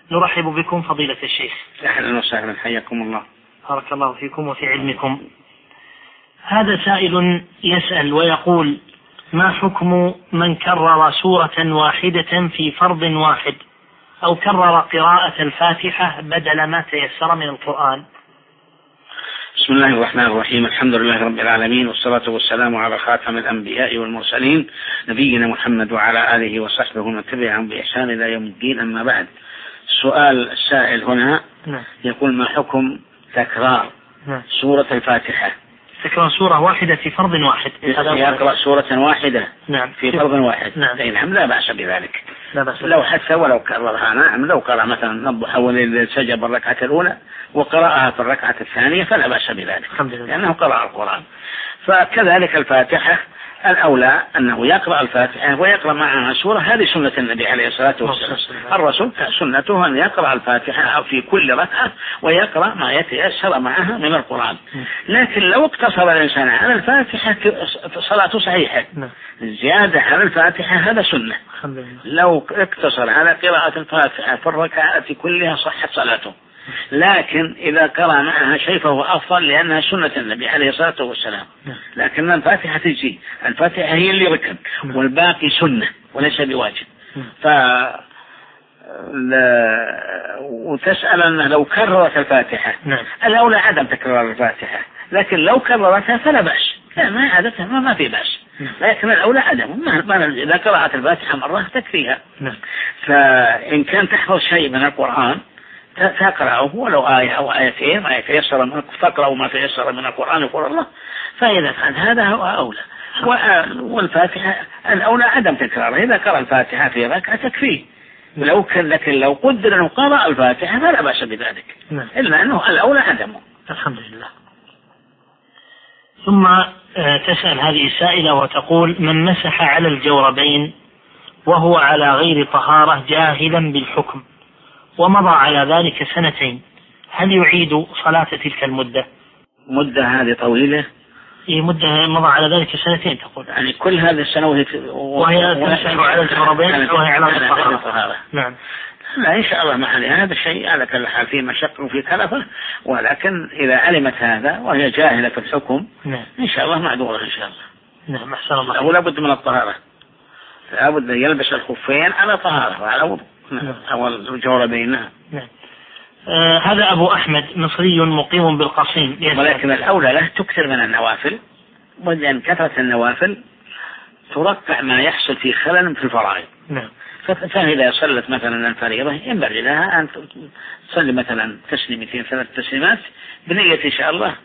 نرحب بكم فضيلة الشيخ. أهلا وسهلا، حياكم الله. بارك الله فيكم وفي علمكم. هذا سائل يسأل ويقول: ما حكم من كرر سورة واحدة في فرض واحد أو كرر قراءة الفاتحة بدل ما تيسر من القرآن؟ بسم الله الرحمن الرحيم، الحمد لله رب العالمين، والصلاة والسلام على خاتم الأنبياء والمرسلين نبينا محمد وعلى آله وصحبه ومن تبعهم بإحسان إلى يوم الدين. أما بعد، السؤال السائل هنا يقول: ما حكم تكرار سورة الفاتحة؟ تكرار سورة واحدة في فرض واحد، يقرأ سورة واحدة في فرض واحد. نعم، لا بأس بذلك، لو حتى ولو كررها. نعم، لو قرأ مثلا الضحى والليل سجد بالركعة الأولى وقرأها في الركعة الثانية فلا بأس بذلك، لأنه قرأ القرآن. فكذلك الفاتحة الأولى أنه يقرأ الفاتحة ويقرأ معها سورة، هذه سنة النبي عليه الصلاة والسلام. الرسول سنته أن يقرأ الفاتحة في كل ركعة ويقرأ ما يتيسر معها من القرآن. لكن لو اقتصر الإنسان على الفاتحة صلاته صحيحة، زيادة على الفاتحة هذا سنة. لو اقتصر على قراءة الفاتحة في الركعات كلها صحت صلاته، لكن إذا قرأ معها شيء فهو أفضل، لأنها سنة النبي عليه الصلاة والسلام. لكن الفاتحة تجي، الفاتحة هي اللي ركن والباقي سنة وليس بواجب. وتسأل أنه لو كررت الفاتحة، الأولى عدم تكرار الفاتحة، لكن لو كررتها فلا بأس، ما عادتها ما في بأس، لكن الأولى عدم. إذا قرأت الفاتحة مرة تكفيها. فإن كان تحفظ شيء من القرآن تقرأه ولو آية أو آيتين ما يتيسر من تقرأ ما تيسر من القرآن يقول الله، فإذا فعل هذا هو أولى. والفاتحة الأولى عدم تكرارها، إذا قرأ الفاتحة في ركعة تكفيه. لكن لو قدر أنه قرأ الفاتحة فلا بأس بذلك، إلا أنه الأولى عدمه. الحمد لله. ثم تسأل هذه السائلة وتقول: من مسح على الجوربين وهو على غير طهارة جاهلا بالحكم ومضى على ذلك سنتين، هل يعيد صلاة تلك المدة؟ مدة هذه طويلة؟ مدة مضى على ذلك سنتين تقول، يعني كل هذه السنوات وهي تمسح على الجوربين وهي على الطهارة. نعم. لا، إن شاء الله ما عليها هذا الشيء، على كل حال فيه مشقة وفيه كلفة، ولكن إذا علمت هذا وهي جاهلة في الحكم إن شاء الله معذورة إن شاء الله. نعم، أحسن الله. ولا بد من الطهارة، لا بد يلبس الخفين على طهارة وعلى وضوء أو الجوربين. نعم. هذا أبو أحمد مصري مقيم بالقصيم، ولكن الأولى له تكثر من النوافل، وإن كثرة النوافل ترقع ما يحصل في خلل في الفرائض. فإذا صلت مثلا الفريضة ينبغي لها أن تصلي مثلا تسليمتين 3 تسليمات بنية إن شاء الله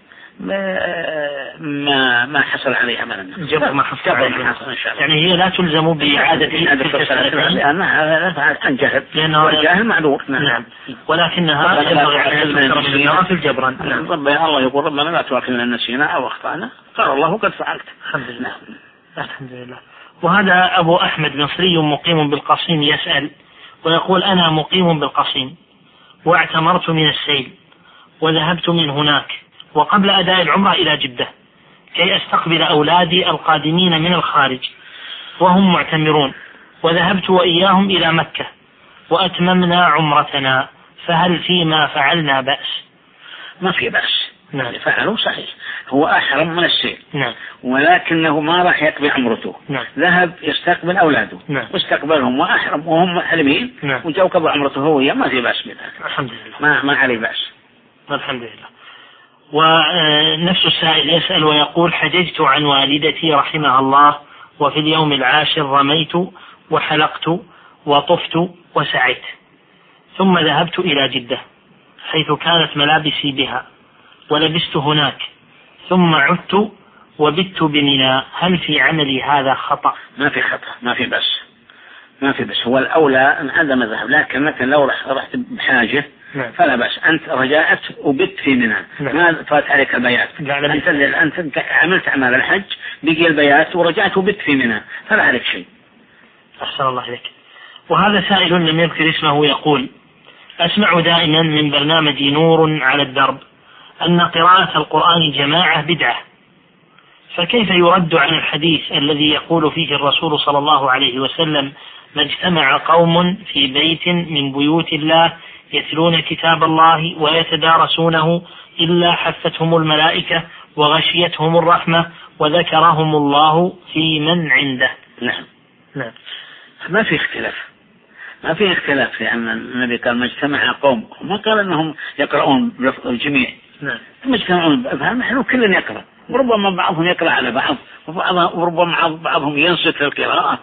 ما حصل عليها من النفس، ما حصل عليها يعني هي لا تلزم بإعادة لأنها عن جهل، لأنه الجاهل معذور. نعم. ولكنها ينبغي في الجبران. الله يقول: ربنا لا تؤاخذنا إن نسينا أو أخطأنا، قال الله قد فعلت. الحمد لله. الحمد لله. وهذا أبو أحمد مصري مقيم بالقصيم يسأل ويقول: أنا مقيم بالقصيم واعتمرت من السيل وذهبت من هناك وقبل أداء العمرة إلى جدة كي أستقبل أولادي القادمين من الخارج وهم معتمرون، وذهبت وإياهم إلى مكة وأتممنا عمرتنا، فهل فيما فعلنا بأس؟ ما في بأس. فعله صحيح، هو أحرم من السيل، ولكنه ما راح يقضي عمرته. ذهب يستقبل أولاده واستقبلهم وأحرم وهم محرمين، وجاء قضى عمرته هو ما في بأس بذلك. الحمد لله. ما عليه بأس. الحمد لله. ونفس السائل يسأل ويقول: حججت عن والدتي رحمها الله، وفي اليوم العاشر رميت وحلقت وطفت وسعيت، ثم ذهبت إلى جدة حيث كانت ملابسي بها ولبست هناك، ثم عدت وبت بمنى، هل في عملي هذا خطأ؟ ما في خطأ، ما في بس هو الأولى أن عدم الذهب، لكن لو رحت بحاجة فلا بأس. أنت رجعت وبت في منى، ما فات عليك البيات، أنت عملت أعمال الحج بقي البيات ورجعت وبت في منى فلا عليك شيء. أحسن الله عليك. وهذا سائل لم يذكر اسمه يقول: أسمع دائما من برنامج نور على الدرب أن قراءة القرآن جماعة بدعة، فكيف يرد عن الحديث الذي يقول فيه الرسول صلى الله عليه وسلم: ما اجتمع قوم في بيت من بيوت الله يتلون كتاب الله ويتدارسونه إلا حفتهم الملائكة وغشيتهم الرحمة وذكرهم الله في من عنده. نعم. ما في اختلاف في أن النبي قال ما اجتمع قوم، ما قال أنهم يقرؤون الجميع. ما اجتمعون بأفهام، نحن كلنا يقرأ، وربما بعضهم يقرأ على بعض، وربما بعضهم ينصت للقراءة.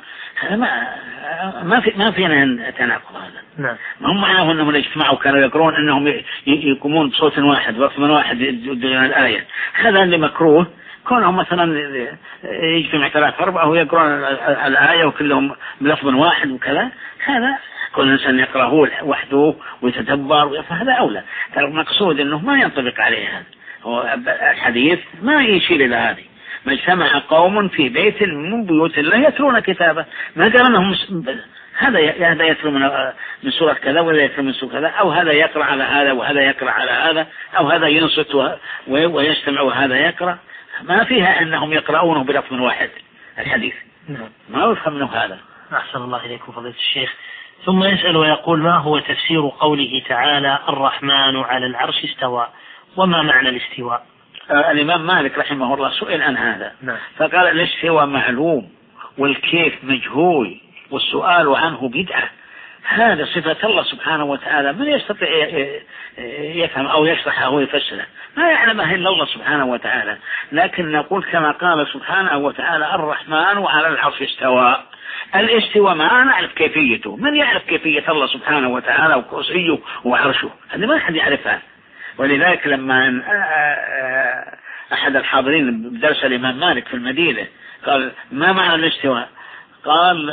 ما فينا تناقض هذا. ما هم معناه أنهم اجتمعوا كانوا يقرؤون أنهم يقومون بصوت واحد وقت من واحد يدون الآية. هذا اللي مكروه، كونهم مثلا يجتمع 3-4 ويقرؤون الآية وكلهم بلفظ واحد وكذا، هذا كل إنسان يقرأه وحده ويتدبر، فهذا أولى. المقصود أنه ما ينطبق عليه هذا، الحديث ما يشير إلى هذه. ما اجتمع قوم في بيت من بيوت الله يتلون كتابه، ما قال أنهم هذا يتلو من سورة كذا ولا يتلو من سورة كذا، أو هذا يقرأ على هذا وهذا يقرأ على هذا، أو هذا ينصت ويستمع وهذا يقرأ. ما فيها أنهم يقرؤونه بلفظ واحد الحديث. ما يفهم منه هذا. أحسن الله إليكم فضيلة الشيخ. ثم يسأل ويقول: ما هو تفسير قوله تعالى الرحمن على العرش استوى، وما معنى الاستواء؟ الإمام مالك رحمه الله سئل عن هذا فقال: الاستواء معلوم والكيف مجهول والسؤال عنه بدعة. هذا صفة الله سبحانه وتعالى، من يستطيع يفهم أو يشرح أو يفسره؟ ما يعلمه إلا الله سبحانه وتعالى. لكن نقول كما قال سبحانه وتعالى الرحمن على العرش استوى. الاستواء ما نعرف كيفيته، من يعرف كيفية الله سبحانه وتعالى وكرسيه وعرشه؟ هذا ما أحد يعرفها. ولذلك لما أحد الحاضرين بدرس الإمام مالك في المدينة قال: ما معنى الاستواء؟ قال: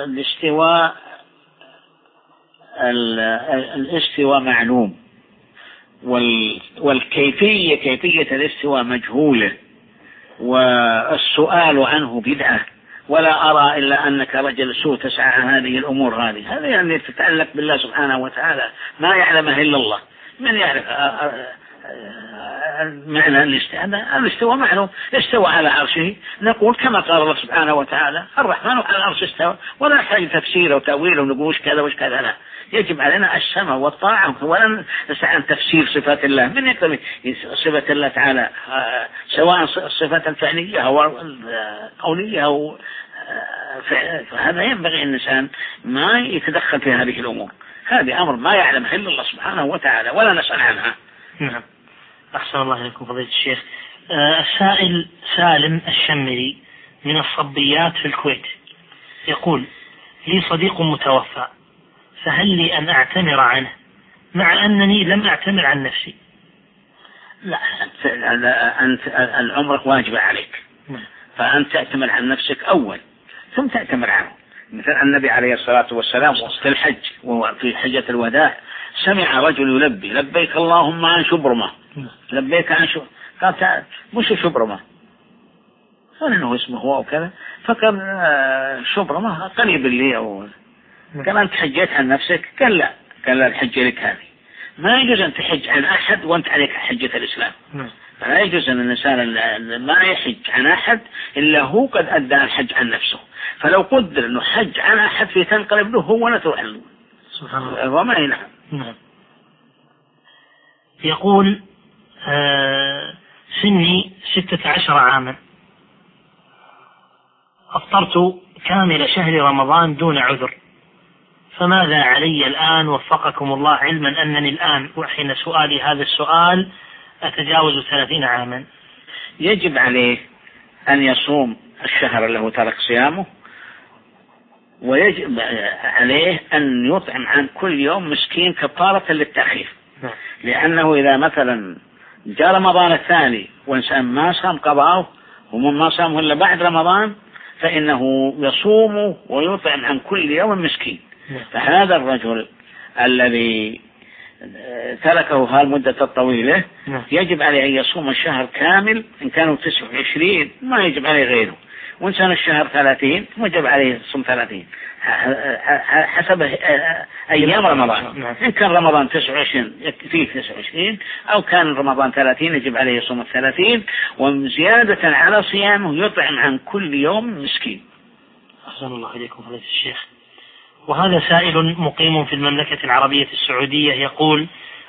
الاستواء معلوم، والكيفية كيفية الاستواء مجهولة، والسؤال عنه بدعة، ولا أرى إلا أنك رجل سوء تسعى عن هذه الأمور. هذه يعني تتعلق بالله سبحانه وتعالى، ما يعلمه إلا الله. من يعرف معنى الاستواء معلوم، استوى على عرشه. نقول كما قال الله سبحانه وتعالى الرحمن على العرش استوى، ولا نحتاج تفسير وتأويل ونقول وش كذا وش كذا. لا، يجب علينا السمع والطاعة، ولا نسعى عن تفسير صفات الله. من يقدر صفة الله تعالى سواء الصفات الفعلية أو القولية أو فهذا ينبغي الإنسان ما يتدخل في هذه الأمور. هذه أمر ما يعلمه إلا الله سبحانه وتعالى، ولا نسأل عنها. نعم. أحسن الله إليكم فضيلة الشيخ. السائل سالم الشمري من الصبيات في الكويت يقول: لي صديق متوفى، فهل لي أن أعتمر عنه مع أنني لم أعتمر عن نفسي؟ لا، أنت العمرة واجبة عليك، فأنت تعتمر عن نفسك أول ثم تعتمر عنه. مثل النبي عليه الصلاة والسلام وسط الحج وفي حجة الوداع سمع رجل يلبي: لبيك اللهم عن شبرمة، لبيك عن شبرمة. قال: تعال، مش شبرمة، قال إنه اسمه هو وكذا، فقال شبرمة قريب لي. أو قال: أنت حجيت عن نفسك؟ قال: لا. قال: لا، الحج لك هذه. ما يجوز أن تحج عن أحد وأنت عليك حجة الإسلام. فلا يجوز أن الإنسان ما يحج عن أحد إلا هو قد أدى الحج عن نفسه. فلو قدر أنه حج عن أحد في تنقلب له هو ولا تروح له. سبحان الله. وما ينعم. يقول: سني 16 عاما، أفطرت كامل شهر رمضان دون عذر، فماذا علي الآن وفقكم الله، علما أنني الآن وحين سؤالي هذا السؤال أتجاوز 30 عاما؟ يجب عليه أن يصوم الشهر له ترك صيامه، ويجب عليه أن يطعم عن كل يوم مسكين كفارة للتأخير. لأنه إذا مثلا جاء رمضان الثاني وإنسان ما صام قضاه ومن ما صامه إلا بعد رمضان، فإنه يصوم ويطعم عن كل يوم مسكين. فهذا الرجل الذي تركه هالمدة الطويلة يجب عليه أن يصوم الشهر كامل. إن كانوا 29 ما يجب عليه غيره، وإن كان الشهر 30 وجب عليه صوم 30 حسب أيام رمضان. إن كان رمضان 29 يكفيه 29، أو كان رمضان 30 يجب عليه صوم 30، وزيادة على صيامه يطعم عن كل يوم مسكين. أحسن الله إليكم فضيلة الشيخ. وهذا سائل مقيم في المملكة العربية السعودية يقول: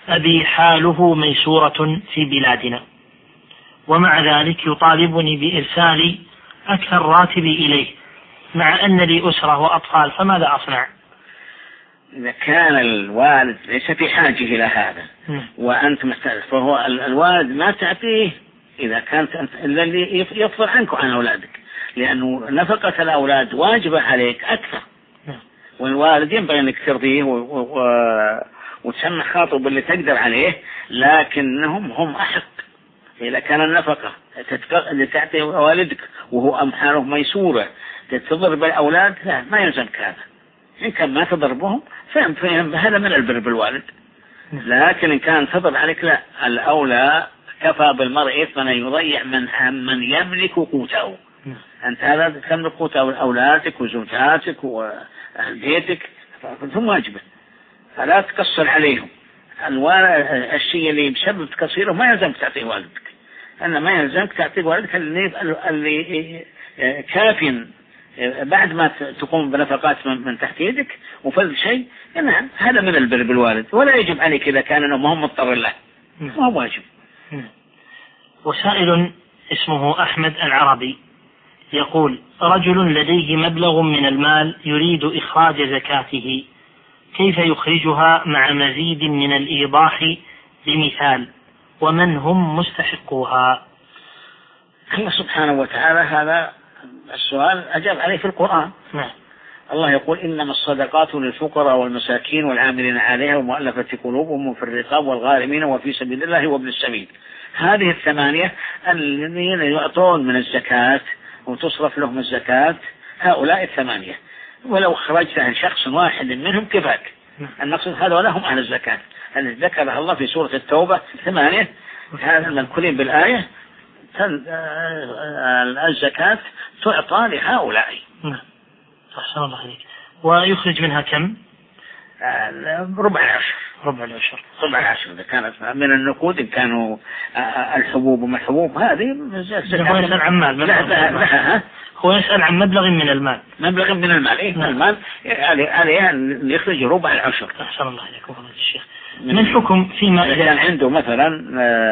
أبي حاله ميسورة في بلادنا، ومع ذلك يطالبني بإرسال أكثر راتبي إليه مع أن لي أسرة وأطفال، فماذا أصنع؟ إذا كان الوالد ليس في حاجة إلى هذا وأنت محتاج، فهو الوالد ما تعطيه إذا كانت أنت الذي يفضل عنك وعن أولادك، لأنه نفقة الأولاد واجبة عليك أكثر، والوالد ينبغي أنك ترضيه وتسمع خاطر باللي تقدر عليه، لكنهم هم أحق. إذا كان النفقة تعطي والدك وهو أمحاله ميسورة تضرب الأولاد، لا ما يلزمك هذا. إن كان ما تضربهم فهم هذا من البر بالوالد، لكن إن كان تضرب عليك لا، الأولى كفى بالمرء إثما يضيع من يملك قوته. أنت هذا تملك قوته أولادك وزوجاتك وأهل بيتك، فهم واجبة، فلا تقصر عليهم. الشيء اللي بسبب تقصيره ما يلزمك تعطيه والدك، أن ما يلزمك تعطيه والدك اللي كافٍ بعد ما تقوم بنفقات من تحت يدك وفضل شيء. نعم هذا من البر بالوالد، ولا يجب عليك إذا كان أنه مهم مضطر له، ما هو واجب. وسائل اسمه أحمد العربي يقول: رجل لديه مبلغ من المال يريد إخراج زكاته، كيف يخرجها مع مزيد من الإيضاح بمثال، ومن هم مستحقوها؟ الله سبحانه وتعالى هذا السؤال أجاب عليه في القرآن. الله يقول: إنما الصدقات للفقراء والمساكين والعاملين عليها والمؤلفة قلوبهم وفي الرقاب والغارمين وفي سبيل الله وابن السبيل. هذه الثمانية الذين يعطون من الزكاة وتصرف لهم الزكاة، هؤلاء الثمانية، ولو خرجت عن شخص واحد منهم كفاك. المقصود هذا لهم أهل الزكاة، الذي ذكرها الله في سورة التوبة 8، هذا المذكورين بالآية الزكاة تعطى لهؤلاء. أحسن الله عليك. ويخرج منها كم؟ ربع العشر. إذا كانت من النقود، إن كانوا الحبوب وما الحبوب هذه هو يسأل عن مال. هو يسأل عن مبلغ من المال. إيه المال عليه أن يخرج ربع العشر. أحسن الله عليك فضيلة الشيخ. من الحكم فيما إذا كان عنده مثلا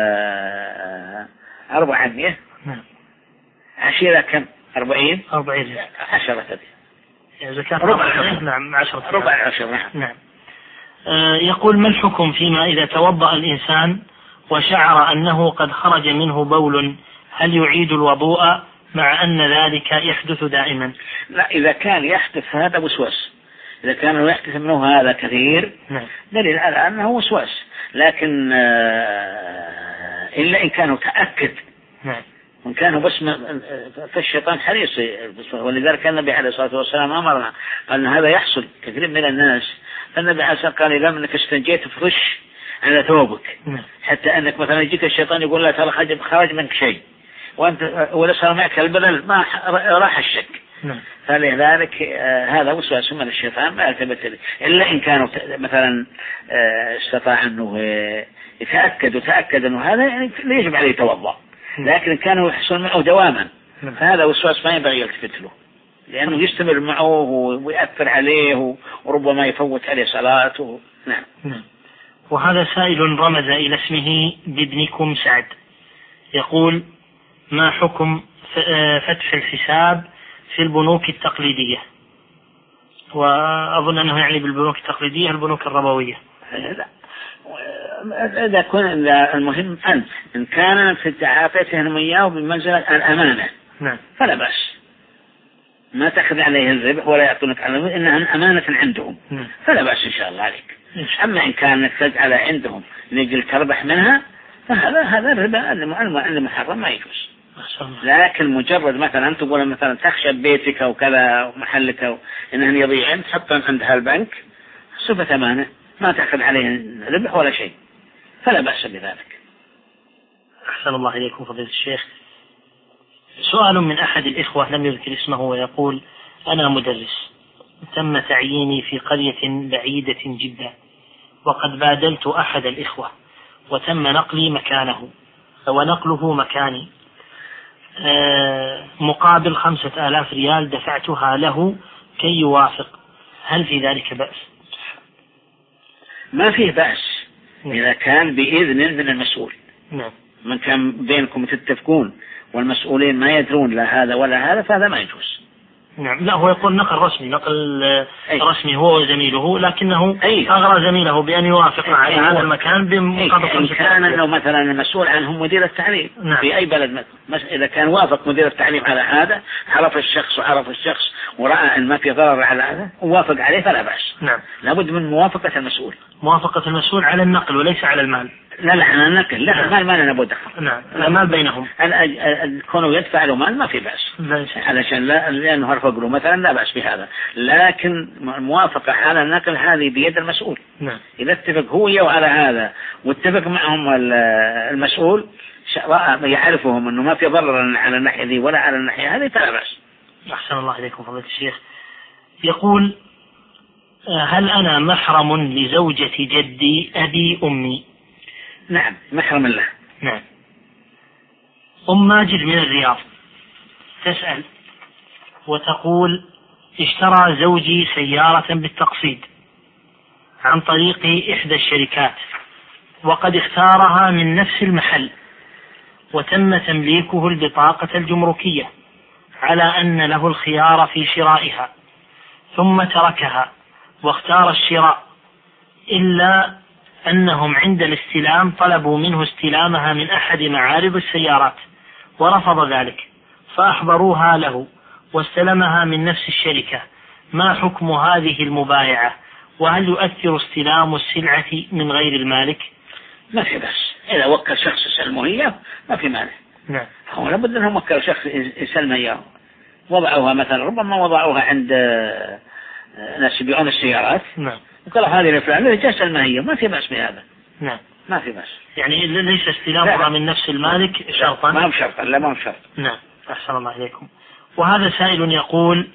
400 عشيرة كم؟ 40 10 زكاة ربع العشر. نعم 10 ربع العشر. نعم. يقول: ما الحكم فيما إذا توضأ الإنسان وشعر أنه قد خرج منه بول، هل يعيد الوضوء مع أن ذلك يحدث دائما؟ لا، إذا كان يحدث هذا وسواس، إذا كان يحدث منه هذا كثير دليل على أنه وسواس، لكن إلا إن كانوا تأكد وإن كانوا بس فالشيطان حريص، ولذلك النبي عليه الصلاة والسلام أمرنا قال هذا يحصل كثير من الناس. النبي عليه الصلاة والسلام قال: إذا منك استنجيت فرش على ثوبك، حتى أنك مثلا يجيك الشيطان يقول لا ترى خرج منك شيء وأنت ولا صار معك البلل، ما راح الشك. فلذلك هذا وسواس من الشيطان ما يلتفت له، إلا إن كانوا مثلا استطاع أنه يتأكد أنه هذا يعني يجب عليه يتوضأ، لكن كانوا يحصل معه دواما، فهذا وسواس ما ينبغي يلتفت له، لأنه يستمر معه ويأثر عليه وربما يفوت عليه صلاته. نعم. وهذا سائل رمز إلى اسمه بابنكم سعد، يقول: ما حكم فتح الحساب في البنوك التقليدية؟ وأظن أنه يعني بالبنوك التقليدية البنوك الربوية. لا، إذا كان المهم أنت إن كان في تعافيتهم إياه بمنزلة الأمانة فلا بأس، ما تأخذ عليه الربح ولا يعطونك على إنها أمانة عندهم، فلا بأس إن شاء الله عليك. أما إن كانت تجعل عندهم لجل تربح منها فهذا الربا المحرم ما يجوز. لكن مجرد مثلا أنت تقول مثلا تخشى بيتك أو كذا محلك إنهم يضيعن تحطهم عندها البنك صفة أمانة ما تأخذ عليه ربح ولا شيء، فلا بأس بذلك. أحسن الله إليكم فضيلة الشيخ. سؤال من أحد الإخوة لم يذكر اسمه ويقول: أنا مدرس، تم تعييني في قرية بعيدة جدا، وقد بادلت أحد الإخوة وتم نقلي مكانه ونقله مكاني مقابل 5000 ريال دفعتها له كي يوافق، هل في ذلك بأس؟ ما فيه بأس، إذا كان بإذن من المسؤول. نعم. من كان بينكم تتفقون والمسؤولين ما يدرون لا هذا ولا هذا فهذا ما يجوز. نعم. لا هو يقول نقل رسمي، نقل رسمي هو وزميله، لكنه أغرى زميله بأن يوافق على هذا المكان بمقابل إن كان أنه مثلا المسؤول عنهم مدير التعليم. نعم. في أي بلد إذا كان وافق مدير التعليم على هذا، عرف الشخص ورأى أن ما في ضرر على هذا ووافق عليه فلا بأس. نعم. لابد من موافقة المسؤول. موافقة المسؤول على النقل وليس على المال. لا على النقل. لا المال ما لنا بود دخل. نعم. المال بينهم. كونه يدفع له مال ما في بأس. علشان لأنه هرفق له مثلا لا بأس بهذا، لكن الموافقة على النقل هذه بيد المسؤول. نعم. إذا اتفق هو على هذا واتفق معهم المسؤول يعرفهم أنه ما في ضرر على الناحية ذي ولا على الناحية هذه فلا بأس. أحسن الله إليكم فضيلة الشيخ. يقول: هل أنا محرم لزوجة جدي أبي أمي؟ نعم محرم له. نعم. أم ماجد من الرياض تسأل وتقول: اشترى زوجي سيارة بالتقسيط عن طريق إحدى الشركات، وقد اختارها من نفس المحل، وتم تمليكه البطاقة الجمركية على أن له الخيار في شرائها، ثم تركها واختار الشراء، إلا أنهم عند الاستلام طلبوا منه استلامها من أحد معارض السيارات ورفض ذلك، فأحضروها له واستلمها من نفس الشركة. ما حكم هذه المبايعة؟ وهل يؤثر استلام السلعة من غير المالك؟ ما في بس إذا وكل شخص يسلمه إياه ما في مانع. نعم. هو لابد أنهم وكل شخص يسلمه إياه، وضعوها مثلا ربما وضعوها عند ناس يبيعون السيارات. نعم. وقال هذه لفلان جالس المهية ما في بأس بهذا. نعم. ما في بأس. يعني ليس استلامها من نفس المالك شرطا. ما هو شرطا. لا ما هو شرط. نعم. أحسن الله إليكم. وهذا سائل يقول: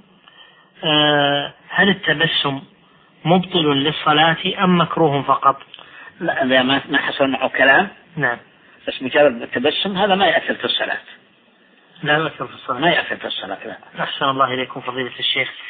هل التبسم مبطل للصلاة أم مكروه فقط؟ لا إذا ما حصل معه كلام. نعم. بس مجرد التبسم هذا ما يأثر في الصلاة. لا يؤثر في الصلاة. ما يأثر في الصلاة. لا. أحسن الله إليكم فضيلة الشيخ.